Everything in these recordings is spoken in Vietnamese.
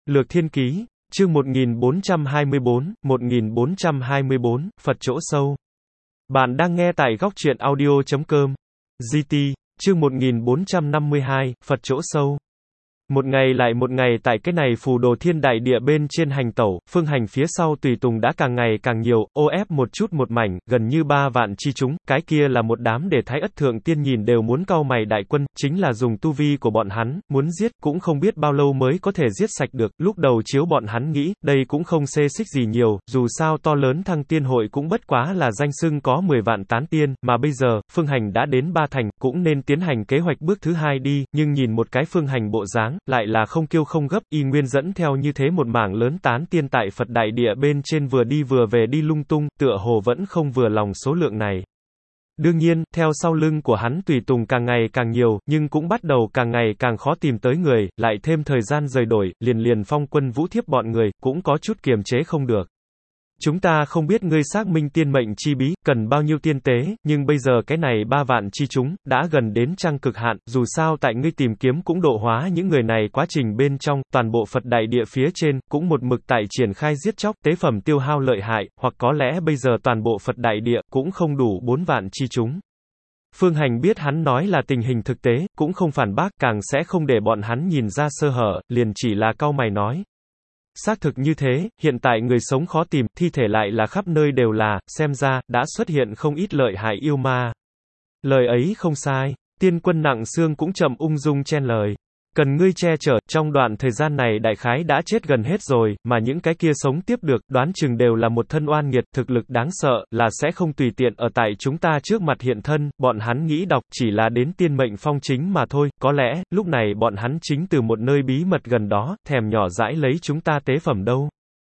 Lược Thiên Ký, chương 1424, Phật chỗ sâu. Bạn đang nghe tại góc truyện audio.com. GT, chương 1452, Phật chỗ sâu. Một ngày lại một ngày tại cái này phù đồ thiên đại địa bên trên hành tẩu, phương hành phía sau tùy tùng đã càng ngày càng nhiều, ô ép một chút một mảnh, gần như 3 vạn chi chúng, cái kia là một đám để Thái Ất Thượng Tiên nhìn đều muốn cau mày đại quân, chính là dùng tu vi của bọn hắn, muốn giết, cũng không biết bao lâu mới có thể giết sạch được, lúc đầu chiếu bọn hắn nghĩ, đây cũng không xê xích gì nhiều, dù sao to lớn Thăng Tiên hội cũng bất quá là danh xưng có 10 vạn tán tiên, mà bây giờ, phương hành đã đến 3 thành, cũng nên tiến hành kế hoạch bước thứ 2 đi, nhưng nhìn một cái phương hành bộ dáng, lại là không kiêu không gấp, y nguyên dẫn theo như thế một mảng lớn tán tiên tại Phật đại địa bên trên vừa đi vừa về đi lung tung, tựa hồ vẫn không vừa lòng số lượng này. Đương nhiên, theo sau lưng của hắn tùy tùng càng ngày càng nhiều, nhưng cũng bắt đầu càng ngày càng khó tìm tới người, lại thêm thời gian rời đổi, liền phong quân vũ thiếp bọn người, cũng có chút kiềm chế không được. Chúng ta không biết ngươi xác minh tiên mệnh chi bí, cần bao nhiêu tiên tế, nhưng bây giờ cái này 3 vạn chi chúng, đã gần đến trăng cực hạn, dù sao tại ngươi tìm kiếm cũng độ hóa những người này quá trình bên trong, toàn bộ Phật đại địa phía trên, cũng một mực tại triển khai giết chóc, tế phẩm tiêu hao lợi hại, hoặc có lẽ bây giờ toàn bộ Phật đại địa, cũng không đủ 4 vạn chi chúng. Phương Hành biết hắn nói là tình hình thực tế, cũng không phản bác, càng sẽ không để bọn hắn nhìn ra sơ hở, liền chỉ là cau mày nói. Xác thực như thế, hiện tại người sống khó tìm, thi thể lại là khắp nơi đều là, xem ra, đã xuất hiện không ít lợi hại yêu ma. Lời ấy không sai, tiên quân Nặng Xương cũng chậm ung dung chen lời. Cần ngươi che chở, trong đoạn thời gian này đại khái đã chết gần hết rồi, mà những cái kia sống tiếp được, đoán chừng đều là một thân oan nghiệt, thực lực đáng sợ, là sẽ không tùy tiện ở tại chúng ta trước mặt hiện thân, bọn hắn nghĩ đọc, chỉ là đến tiên mệnh phong chính mà thôi, có lẽ, lúc này bọn hắn chính từ một nơi bí mật gần đó, thèm nhỏ dãi lấy chúng ta tế phẩm đâu.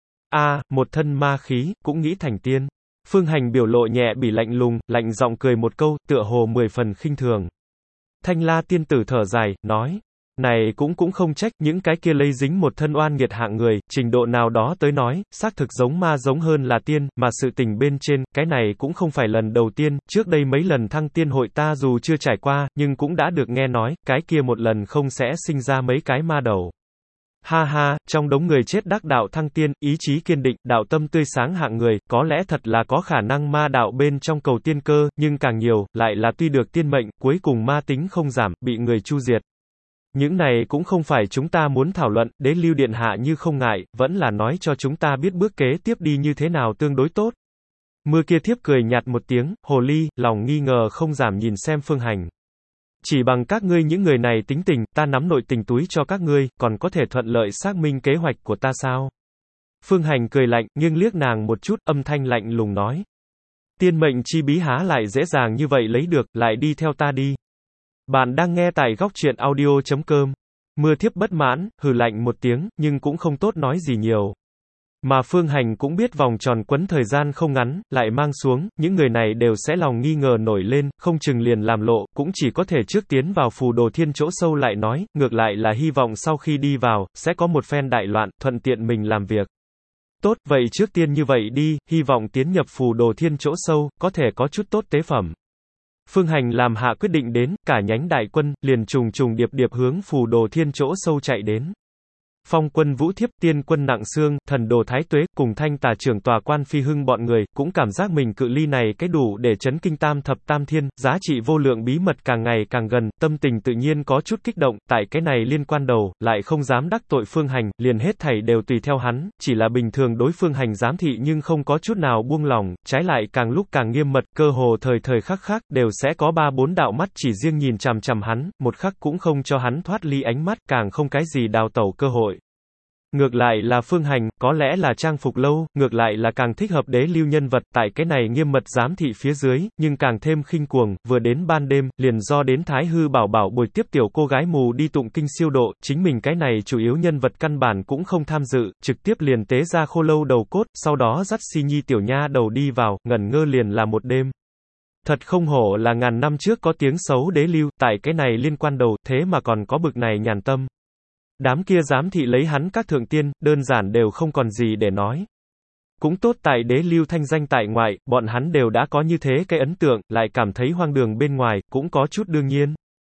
Một thân ma khí, cũng nghĩ thành tiên. Phương Hành biểu lộ nhẹ bỉ lạnh lùng, lạnh giọng cười một câu, tựa hồ 10 phần khinh thường. Thanh La tiên tử thở dài, nói. Này cũng không trách, những cái kia lấy dính một thân oan nghiệt hạng người, trình độ nào đó tới nói, xác thực giống ma giống hơn là tiên, mà sự tình bên trên, cái này cũng không phải lần đầu tiên, trước đây mấy lần Thăng Tiên hội ta dù chưa trải qua, nhưng cũng đã được nghe nói, cái kia một lần không sẽ sinh ra mấy cái ma đầu. Ha ha, trong đống người chết đắc đạo Thăng Tiên, ý chí kiên định, đạo tâm tươi sáng hạng người, có lẽ thật là có khả năng ma đạo bên trong cầu tiên cơ, nhưng càng nhiều, lại là tuy được tiên mệnh, cuối cùng ma tính không giảm, bị người chu diệt. Những này cũng không phải chúng ta muốn thảo luận, Đế Lưu Điện Hạ như không ngại, vẫn là nói cho chúng ta biết bước kế tiếp đi như thế nào tương đối tốt. Mưa kia thiếp cười nhạt một tiếng, hồ ly, lòng nghi ngờ không giảm nhìn xem Phương Hành. Chỉ bằng các ngươi những người này tính tình, ta nắm nội tình túi cho các ngươi, còn có thể thuận lợi xác minh kế hoạch của ta sao? Phương Hành cười lạnh, nghiêng liếc nàng một chút, âm thanh lạnh lùng nói. Tiên mệnh chi bí há lại dễ dàng như vậy lấy được, lại đi theo ta đi. Bạn đang nghe tại góc truyện audio.com. Mưa thiếp bất mãn, hừ lạnh một tiếng, nhưng cũng không tốt nói gì nhiều. Mà Phương Hành cũng biết vòng tròn quấn thời gian không ngắn, lại mang xuống, những người này đều sẽ lòng nghi ngờ nổi lên, không chừng liền làm lộ, cũng chỉ có thể trước tiến vào phù đồ thiên chỗ sâu lại nói, ngược lại là hy vọng sau khi đi vào, sẽ có một phen đại loạn, thuận tiện mình làm việc. Tốt, vậy trước tiên như vậy đi, hy vọng tiến nhập phù đồ thiên chỗ sâu, có thể có chút tốt tế phẩm. Phương Hành làm hạ quyết định đến, cả nhánh đại quân, liền trùng điệp hướng phù đồ thiên chỗ sâu chạy đến. Phong quân vũ thiếp, tiên quân Nặng Xương, thần đồ Thái Tuế, cùng Thanh Tà trưởng tòa quan Phi Hưng bọn người, cũng cảm giác mình cự ly này cái đủ để chấn kinh tam thập tam thiên, giá trị vô lượng bí mật càng ngày càng gần, tâm tình tự nhiên có chút kích động, tại cái này liên quan đầu, lại không dám đắc tội Phương Hành, liền hết thảy đều tùy theo hắn, chỉ là bình thường đối Phương Hành giám thị nhưng không có chút nào buông lỏng, trái lại càng lúc càng nghiêm mật, cơ hồ thời khắc đều sẽ có 3-4 đạo mắt chỉ riêng nhìn chằm chằm hắn, một khắc cũng không cho hắn thoát ly ánh mắt, càng không cái gì đào tẩu cơ hội. Ngược lại là Phương Hành, có lẽ là trang phục lâu, ngược lại là càng thích hợp Đế Lưu nhân vật, tại cái này nghiêm mật giám thị phía dưới, nhưng càng thêm khinh cuồng, vừa đến ban đêm, liền do đến Thái Hư bảo bồi tiếp tiểu cô gái mù đi tụng kinh siêu độ, chính mình cái này chủ yếu nhân vật căn bản cũng không tham dự, trực tiếp liền tế ra khô lâu đầu cốt, sau đó dắt Si Nhi tiểu nha đầu đi vào, ngẩn ngơ liền là một đêm. Thật không hổ là ngàn năm trước có tiếng xấu Đế Lưu, tại cái này liên quan đầu, thế mà còn có bực này nhàn tâm. Đám kia giám thị lấy hắn các thượng tiên, đơn giản đều không còn gì để nói. Cũng tốt tại Đế Lưu thanh danh tại ngoại, bọn hắn đều đã có như thế cái ấn tượng, lại cảm thấy hoang đường bên ngoài, cũng có chút đương nhiên.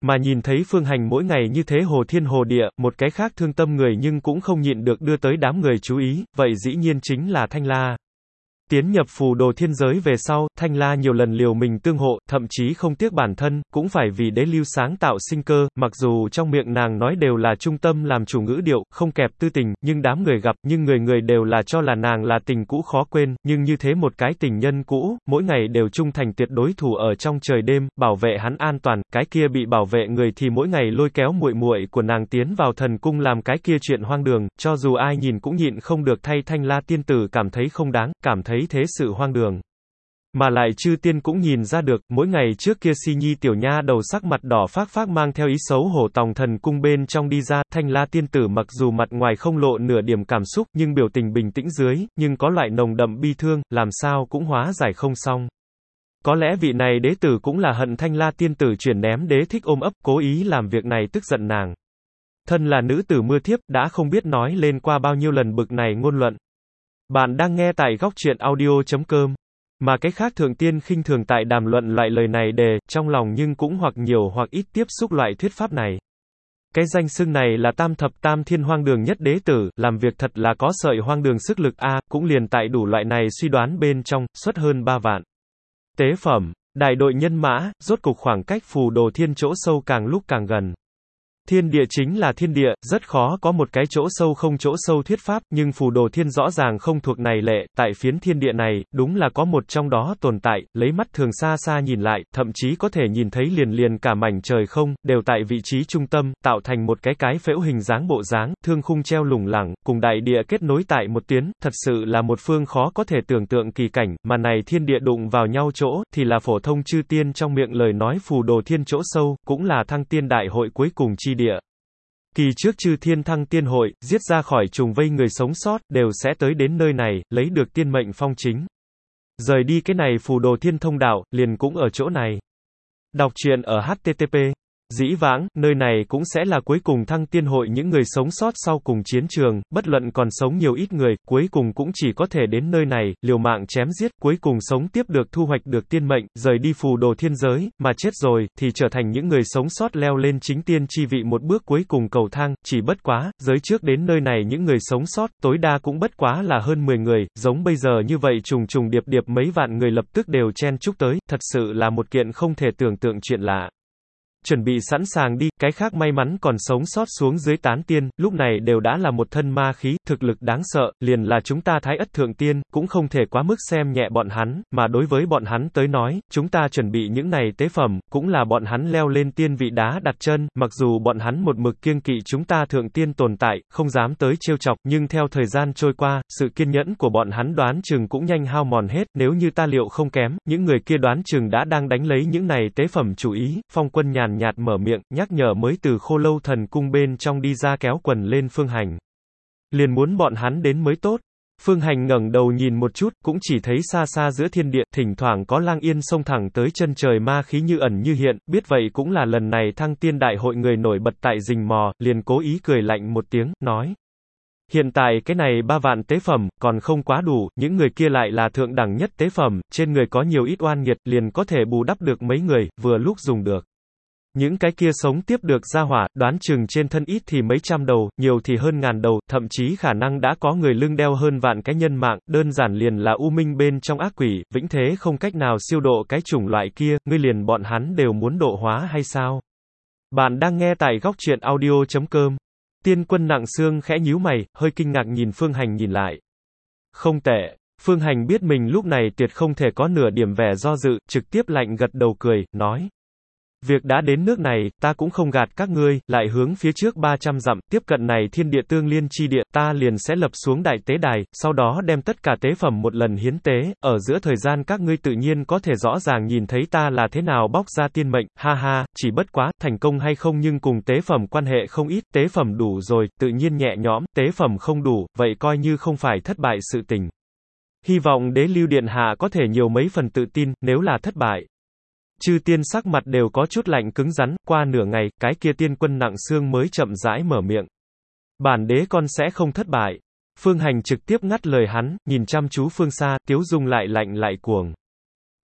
Mà nhìn thấy Phương Hành mỗi ngày như thế hồ thiên hồ địa, một cái khác thương tâm người nhưng cũng không nhịn được đưa tới đám người chú ý, vậy dĩ nhiên chính là Thanh La. Tiến nhập phù đồ thiên giới về sau, Thanh La nhiều lần liều mình tương hộ, thậm chí không tiếc bản thân, cũng phải vì đế lưu sáng tạo sinh cơ, mặc dù trong miệng nàng nói đều là trung tâm làm chủ ngữ điệu, không kẹp tư tình, nhưng đám người gặp, nhưng người người đều là cho là nàng là tình cũ khó quên, nhưng như thế một cái tình nhân cũ, mỗi ngày đều trung thành tuyệt đối thủ ở trong trời đêm, bảo vệ hắn an toàn, cái kia bị bảo vệ người thì mỗi ngày lôi kéo muội muội của nàng tiến vào thần cung làm cái kia chuyện hoang đường, cho dù ai nhìn cũng nhịn không được thay Thanh La tiên tử cảm thấy không đáng, cảm thấy thế sự hoang đường. Mà lại chư tiên cũng nhìn ra được, mỗi ngày trước kia Si Nhi tiểu nha đầu sắc mặt đỏ phác phác mang theo ý xấu hổ tòng thần cung bên trong đi ra, Thanh La tiên tử mặc dù mặt ngoài không lộ nửa điểm cảm xúc, nhưng biểu tình bình tĩnh dưới, nhưng có loại nồng đậm bi thương, làm sao cũng hóa giải không xong. Có lẽ vị này đế tử cũng là hận Thanh La tiên tử chuyển ném đế thích ôm ấp, cố ý làm việc này tức giận nàng. Thân là nữ tử mưa thiếp, đã không biết nói lên qua bao nhiêu lần bực này ngôn luận. Bạn đang nghe tại góc truyện audio.com. Mà cái khác thượng tiên khinh thường tại đàm luận loại lời này đề, trong lòng nhưng cũng hoặc nhiều hoặc ít tiếp xúc loại thuyết pháp này. Cái danh xưng này là tam thập tam thiên hoang đường nhất đế tử, làm việc thật là có sợi hoang đường sức lực a, cũng liền tại đủ loại này suy đoán bên trong, xuất hơn 3 vạn. Tế phẩm, đại đội nhân mã, rốt cục khoảng cách phù đồ thiên chỗ sâu càng lúc càng gần. Thiên địa chính là thiên địa, rất khó có một cái chỗ sâu không chỗ sâu thuyết pháp, nhưng phù đồ thiên rõ ràng không thuộc này lệ, tại phiến thiên địa này, đúng là có một trong đó tồn tại, lấy mắt thường xa xa nhìn lại, thậm chí có thể nhìn thấy liền liền cả mảnh trời không, đều tại vị trí trung tâm, tạo thành một cái phễu hình dáng bộ dáng, thương khung treo lủng lẳng, cùng đại địa kết nối tại một tuyến, thật sự là một phương khó có thể tưởng tượng kỳ cảnh, mà này thiên địa đụng vào nhau chỗ, thì là phổ thông chư tiên trong miệng lời nói phù đồ thiên chỗ sâu, cũng là thăng tiên đại hội cuối cùng chi địa. Kỳ trước chư thiên thăng tiên hội, giết ra khỏi trùng vây người sống sót, đều sẽ tới đến nơi này, lấy được tiên mệnh phong chính. Rời đi cái này phù đồ thiên thông đạo, liền cũng ở chỗ này. Đọc truyện ở http. Dĩ vãng, nơi này cũng sẽ là cuối cùng thăng tiên hội những người sống sót sau cùng chiến trường, bất luận còn sống nhiều ít người, cuối cùng cũng chỉ có thể đến nơi này, liều mạng chém giết, cuối cùng sống tiếp được thu hoạch được tiên mệnh, rời đi phù đồ thiên giới, mà chết rồi, thì trở thành những người sống sót leo lên chính tiên chi vị một bước cuối cùng cầu thang, chỉ bất quá, giới trước đến nơi này những người sống sót, tối đa cũng bất quá là hơn 10 người, giống bây giờ như vậy trùng trùng điệp điệp mấy vạn người lập tức đều chen chúc tới, thật sự là một kiện không thể tưởng tượng chuyện lạ. Chuẩn bị sẵn sàng đi, cái khác may mắn còn sống sót xuống dưới tán tiên, lúc này đều đã là một thân ma khí, thực lực đáng sợ, liền là chúng ta thái ất thượng tiên, cũng không thể quá mức xem nhẹ bọn hắn, mà đối với bọn hắn tới nói, chúng ta chuẩn bị những này tế phẩm, cũng là bọn hắn leo lên tiên vị đá đặt chân, mặc dù bọn hắn một mực kiêng kỵ chúng ta thượng tiên tồn tại, không dám tới trêu chọc, nhưng theo thời gian trôi qua, sự kiên nhẫn của bọn hắn đoán chừng cũng nhanh hao mòn hết, nếu như ta liệu không kém, những người kia đoán chừng đã đang đánh lấy những này tế phẩm chủ ý, Phong Quân nhàn nhạt mở miệng, nhắc nhở mới từ Khô Lâu thần cung bên trong đi ra kéo quần lên Phương Hành. Liền muốn bọn hắn đến mới tốt. Phương Hành ngẩng đầu nhìn một chút, cũng chỉ thấy xa xa giữa thiên địa, thỉnh thoảng có lang yên xông thẳng tới chân trời ma khí như ẩn như hiện, biết vậy cũng là lần này thăng tiên đại hội người nổi bật tại rình mò, liền cố ý cười lạnh một tiếng, nói. Hiện tại cái này 3 vạn tế phẩm, còn không quá đủ, những người kia lại là thượng đẳng nhất tế phẩm, trên người có nhiều ít oan nghiệt, liền có thể bù đắp được mấy người, vừa lúc dùng được. Những cái kia sống tiếp được ra hỏa, đoán chừng trên thân ít thì mấy trăm đầu, nhiều thì hơn ngàn đầu, thậm chí khả năng đã có người lưng đeo hơn vạn cái nhân mạng, đơn giản liền là u minh bên trong ác quỷ, vĩnh thế không cách nào siêu độ cái chủng loại kia, ngươi liền bọn hắn đều muốn độ hóa hay sao? Bạn đang nghe tại góc truyện audio.com. Tiên quân nặng xương khẽ nhíu mày, hơi kinh ngạc nhìn Phương Hành nhìn lại. Không tệ. Phương Hành biết mình lúc này tuyệt không thể có nửa điểm vẻ do dự, trực tiếp lạnh gật đầu cười, nói. Việc đã đến nước này, ta cũng không gạt các ngươi, lại hướng phía trước 300 dặm, tiếp cận này thiên địa tương liên chi địa, ta liền sẽ lập xuống đại tế đài, sau đó đem tất cả tế phẩm một lần hiến tế, ở giữa thời gian các ngươi tự nhiên có thể rõ ràng nhìn thấy ta là thế nào bóc ra tiên mệnh, ha ha, chỉ bất quá, thành công hay không nhưng cùng tế phẩm quan hệ không ít, tế phẩm đủ rồi, tự nhiên nhẹ nhõm, tế phẩm không đủ, vậy coi như không phải thất bại sự tình. Hy vọng đế lưu điện hạ có thể nhiều mấy phần tự tin, nếu là thất bại. Chư tiên sắc mặt đều có chút lạnh cứng rắn, qua nửa ngày, cái kia tiên quân nặng xương mới chậm rãi mở miệng. Bản đế con sẽ không thất bại. Phương Hành trực tiếp ngắt lời hắn, nhìn chăm chú phương xa, tiếu dung lại lạnh lại cuồng.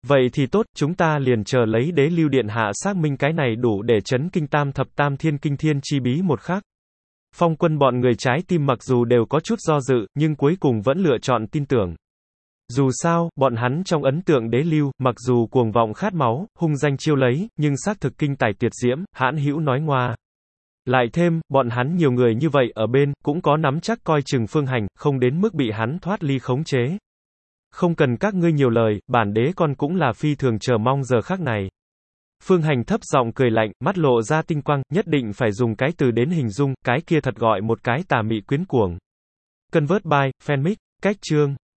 Vậy thì tốt, chúng ta liền chờ lấy Đế Lưu Điện Hạ xác minh cái này đủ để chấn kinh tam thập tam thiên kinh thiên chi bí một khắc. Phong Quân bọn người trái tim mặc dù đều có chút do dự, nhưng cuối cùng vẫn lựa chọn tin tưởng. Dù sao, bọn hắn trong ấn tượng Đế Lưu, mặc dù cuồng vọng khát máu, hung danh chiêu lấy, nhưng xác thực kinh tài tuyệt diễm, hãn hữu nói ngoa. Lại thêm, bọn hắn nhiều người như vậy ở bên, cũng có nắm chắc coi chừng Phương Hành, không đến mức bị hắn thoát ly khống chế. Không cần các ngươi nhiều lời, bản đế con cũng là phi thường chờ mong giờ khắc này. Phương Hành thấp giọng cười lạnh, mắt lộ ra tinh quang, nhất định phải dùng cái từ đến hình dung, cái kia thật gọi một cái tà mị quyến cuồng. Convert by, Fanmic, cách chương.